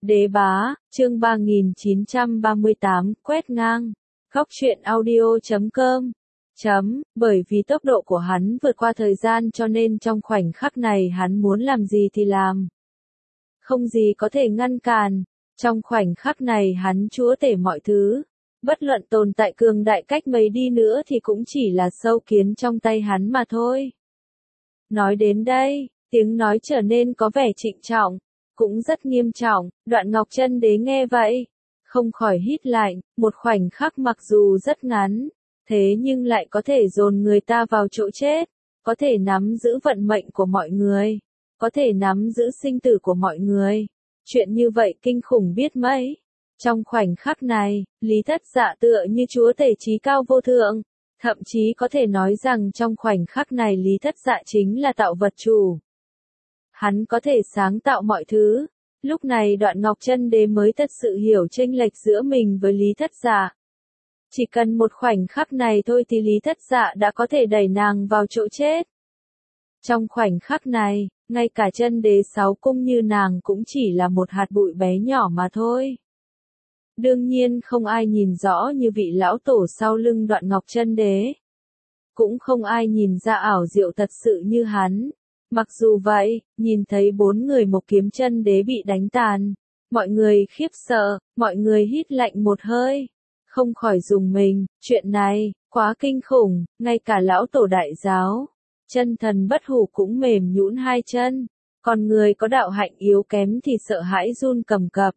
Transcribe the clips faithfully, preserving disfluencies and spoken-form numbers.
Đế bá, chương ba nghìn chín trăm ba mươi tám, quét ngang. Góc truyện audio chấm com. Chấm, bởi vì tốc độ của hắn vượt qua thời gian cho nên trong khoảnh khắc này hắn muốn làm gì thì làm. Không gì có thể ngăn cản. Trong khoảnh khắc này hắn chúa tể mọi thứ. Bất luận tồn tại cường đại cách mấy đi nữa thì cũng chỉ là sâu kiến trong tay hắn mà thôi. Nói đến đây, tiếng nói trở nên có vẻ trịnh trọng, cũng rất nghiêm trọng. Đoạn Ngọc Chân Đế nghe vậy, không khỏi hít lạnh, một khoảnh khắc mặc dù rất ngắn, thế nhưng lại có thể dồn người ta vào chỗ chết, có thể nắm giữ vận mệnh của mọi người, có thể nắm giữ sinh tử của mọi người. Chuyện như vậy kinh khủng biết mấy. Trong khoảnh khắc này, Lý Thất Dạ tựa như chúa tể trí cao vô thượng, thậm chí có thể nói rằng trong khoảnh khắc này Lý Thất Dạ chính là tạo vật chủ. Hắn có thể sáng tạo mọi thứ. Lúc này Đoạn Ngọc Chân Đế mới thật sự hiểu chênh lệch giữa mình với Lý Thất Dạ. Chỉ cần một khoảnh khắc này thôi thì Lý Thất Dạ đã có thể đẩy nàng vào chỗ chết. Trong khoảnh khắc này, ngay cả Chân Đế sáu cung như nàng cũng chỉ là một hạt bụi bé nhỏ mà thôi. Đương nhiên không ai nhìn rõ như vị lão tổ sau lưng Đoạn Ngọc Chân Đế. Cũng không ai nhìn ra ảo diệu thật sự như hắn. Mặc dù vậy, nhìn thấy bốn người một kiếm Chân Đế bị đánh tàn, mọi người khiếp sợ, mọi người hít lạnh một hơi, không khỏi rùng mình. Chuyện này quá kinh khủng, ngay cả lão tổ đại giáo, Chân Thần Bất Hủ cũng mềm nhũn hai chân, còn người có đạo hạnh yếu kém thì sợ hãi run cầm cập,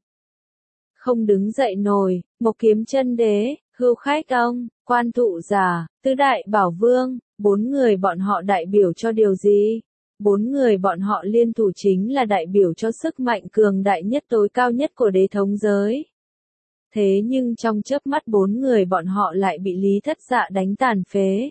không đứng dậy nổi. Một kiếm Chân Đế, Hưu Khách Ông, Quan Thụ Giả, Tứ Đại Bảo Vương, bốn người bọn họ đại biểu cho điều gì? Bốn người bọn họ liên thủ chính là đại biểu cho sức mạnh cường đại nhất tối cao nhất của đế thống giới. Thế nhưng trong chớp mắt bốn người bọn họ lại bị Lý Thất Dạ đánh tàn phế.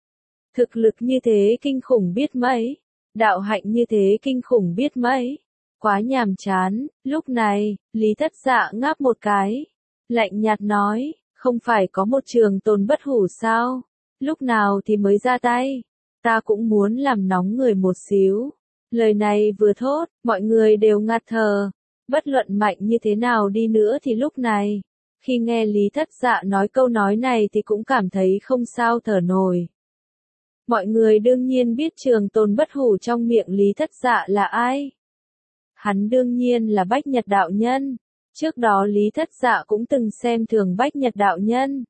Thực lực như thế kinh khủng biết mấy, đạo hạnh như thế kinh khủng biết mấy. Quá nhàm chán. Lúc này, Lý Thất Dạ ngáp một cái, lạnh nhạt nói, không phải có một trường tồn bất hủ sao? Lúc nào thì mới ra tay? Ta cũng muốn làm nóng người một xíu. Lời này vừa thốt, mọi người đều ngạt thở. Bất luận mạnh như thế nào đi nữa thì lúc này, khi nghe Lý Thất Dạ nói câu nói này thì cũng cảm thấy không sao thở nổi. Mọi người đương nhiên biết trường tồn bất hủ trong miệng Lý Thất Dạ là ai. Hắn đương nhiên là Bách Nhật đạo nhân. Trước đó Lý Thất Dạ cũng từng xem thường Bách Nhật đạo nhân.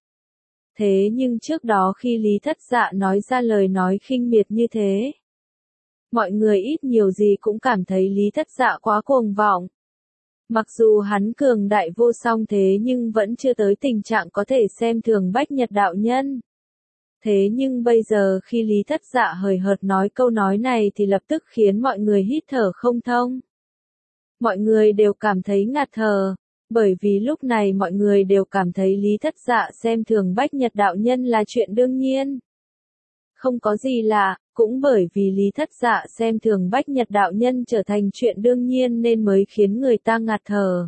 Thế nhưng trước đó khi Lý Thất Dạ nói ra lời nói khinh miệt như thế, mọi người ít nhiều gì cũng cảm thấy Lý Thất Dạ quá cuồng vọng. Mặc dù hắn cường đại vô song thế nhưng vẫn chưa tới tình trạng có thể xem thường Bách Nhật đạo nhân. Thế nhưng bây giờ khi Lý Thất Dạ hời hợt nói câu nói này thì lập tức khiến mọi người hít thở không thông. Mọi người đều cảm thấy ngạt thở. Bởi vì lúc này mọi người đều cảm thấy Lý Thất Dạ xem thường Bách Nhật đạo nhân là chuyện đương nhiên. Không có gì lạ, cũng bởi vì Lý Thất Dạ xem thường Bách Nhật đạo nhân trở thành chuyện đương nhiên nên mới khiến người ta ngạt thở.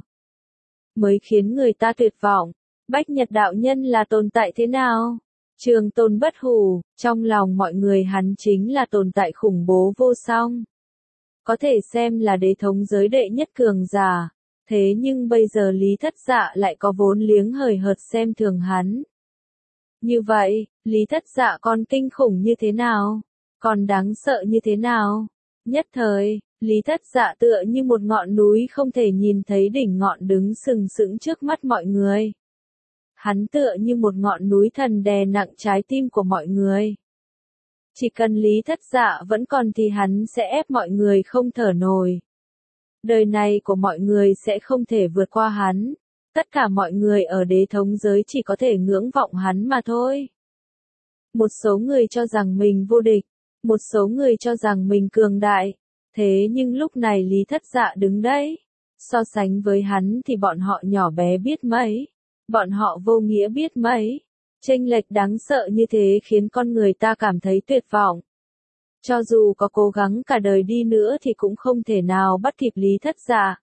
Mới khiến người ta tuyệt vọng. Bách Nhật đạo nhân là tồn tại thế nào? Trường tồn bất hủ, trong lòng mọi người hắn chính là tồn tại khủng bố vô song. Có thể xem là đế thống giới đệ nhất cường giả. Thế nhưng bây giờ Lý Thất Dạ lại có vốn liếng hời hợt xem thường hắn. Như vậy, Lý Thất Dạ còn kinh khủng như thế nào? Còn đáng sợ như thế nào? Nhất thời, Lý Thất Dạ tựa như một ngọn núi không thể nhìn thấy đỉnh ngọn đứng sừng sững trước mắt mọi người. Hắn tựa như một ngọn núi thần đè nặng trái tim của mọi người. Chỉ cần Lý Thất Dạ vẫn còn thì hắn sẽ ép mọi người không thở nổi. Đời này của mọi người sẽ không thể vượt qua hắn. Tất cả mọi người ở đế thống giới chỉ có thể ngưỡng vọng hắn mà thôi. Một số người cho rằng mình vô địch. Một số người cho rằng mình cường đại. Thế nhưng lúc này Lý Thất Dạ đứng đấy. So sánh với hắn thì bọn họ nhỏ bé biết mấy. Bọn họ vô nghĩa biết mấy. Chênh lệch đáng sợ như thế khiến con người ta cảm thấy tuyệt vọng. Cho dù có cố gắng cả đời đi nữa thì cũng không thể nào bắt kịp Lý Thất Dạ.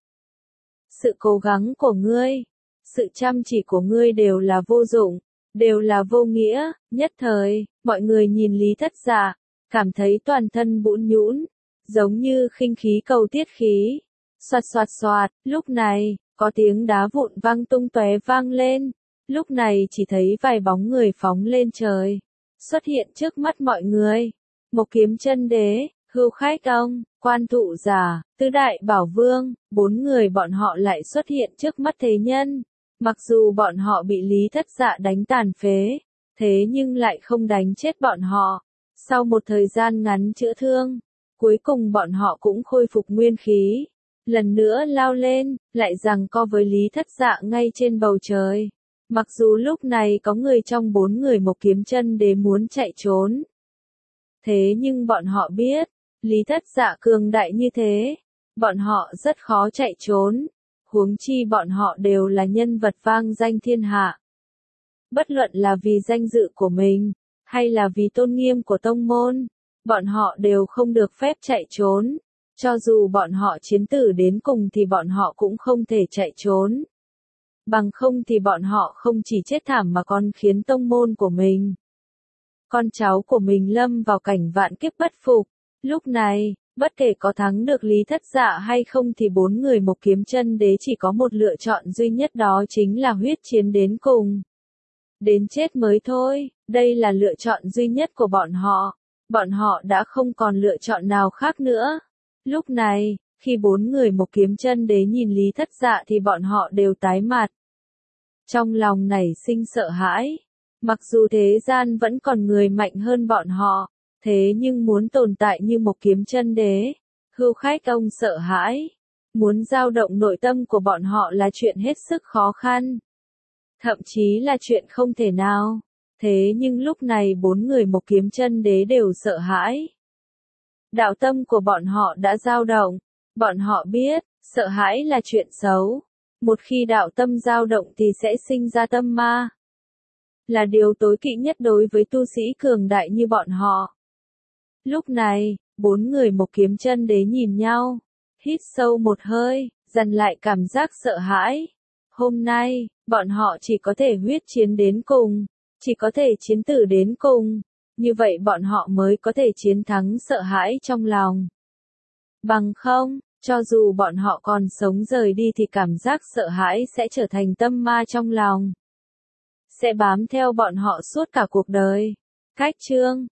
Sự cố gắng của ngươi, sự chăm chỉ của ngươi đều là vô dụng, đều là vô nghĩa. Nhất thời, mọi người nhìn Lý Thất Dạ, cảm thấy toàn thân bũn nhũn, giống như khinh khí cầu tiết khí. Xoạt xoạt xoạt, lúc này, Có tiếng đá vụn văng tung tóe vang lên. Lúc này chỉ thấy vài bóng người phóng lên trời, xuất hiện trước mắt mọi người. Một kiếm chân đế, Hưu Khách Ông, Quan Thụ Giả, Tứ Đại Bảo Vương, bốn người bọn họ lại xuất hiện trước mắt thế nhân. Mặc dù bọn họ bị Lý Thất Dạ đánh tàn phế, thế nhưng lại không đánh chết bọn họ. Sau một thời gian ngắn chữa thương, cuối cùng bọn họ cũng khôi phục nguyên khí. Lần nữa lao lên, lại giằng co với Lý Thất Dạ ngay trên bầu trời. Mặc dù lúc này có người trong bốn người một kiếm chân đế muốn chạy trốn. Thế nhưng bọn họ biết, Lý Thất Dạ cường đại như thế, bọn họ rất khó chạy trốn. Huống chi bọn họ đều là nhân vật vang danh thiên hạ. Bất luận là vì danh dự của mình, hay là vì tôn nghiêm của tông môn, bọn họ đều không được phép chạy trốn. Cho dù bọn họ chiến tử đến cùng thì bọn họ cũng không thể chạy trốn. Bằng không thì bọn họ không chỉ chết thảm mà còn khiến tông môn của mình, con cháu của mình lâm vào cảnh vạn kiếp bất phục. Lúc này, bất kể có thắng được Lý Thất Dạ hay không thì bốn người một kiếm chân đế chỉ có một lựa chọn duy nhất, đó chính là huyết chiến đến cùng. Đến chết mới thôi, đây là lựa chọn duy nhất của bọn họ. Bọn họ đã không còn lựa chọn nào khác nữa. Lúc này, khi bốn người một kiếm chân đế nhìn Lý Thất Dạ thì bọn họ đều tái mặt. Trong lòng nảy sinh sợ hãi. Mặc dù thế gian vẫn còn người mạnh hơn bọn họ, thế nhưng muốn tồn tại như một kiếm chân đế, Hưu Khách Ông sợ hãi. Muốn dao động nội tâm của bọn họ là chuyện hết sức khó khăn. Thậm chí là chuyện không thể nào. Thế nhưng lúc này bốn người một kiếm chân đế đều sợ hãi. Đạo tâm của bọn họ đã dao động. Bọn họ biết, sợ hãi là chuyện xấu. Một khi đạo tâm dao động thì sẽ sinh ra tâm ma. Là điều tối kỵ nhất đối với tu sĩ cường đại như bọn họ. Lúc này, bốn người một kiếm chân đế nhìn nhau. Hít sâu một hơi, dằn lại cảm giác sợ hãi. Hôm nay, bọn họ chỉ có thể huyết chiến đến cùng. Chỉ có thể chiến tử đến cùng. Như vậy bọn họ mới có thể chiến thắng sợ hãi trong lòng. Bằng không, cho dù bọn họ còn sống rời đi thì cảm giác sợ hãi sẽ trở thành tâm ma trong lòng. Sẽ bám theo bọn họ suốt cả cuộc đời. Cách chương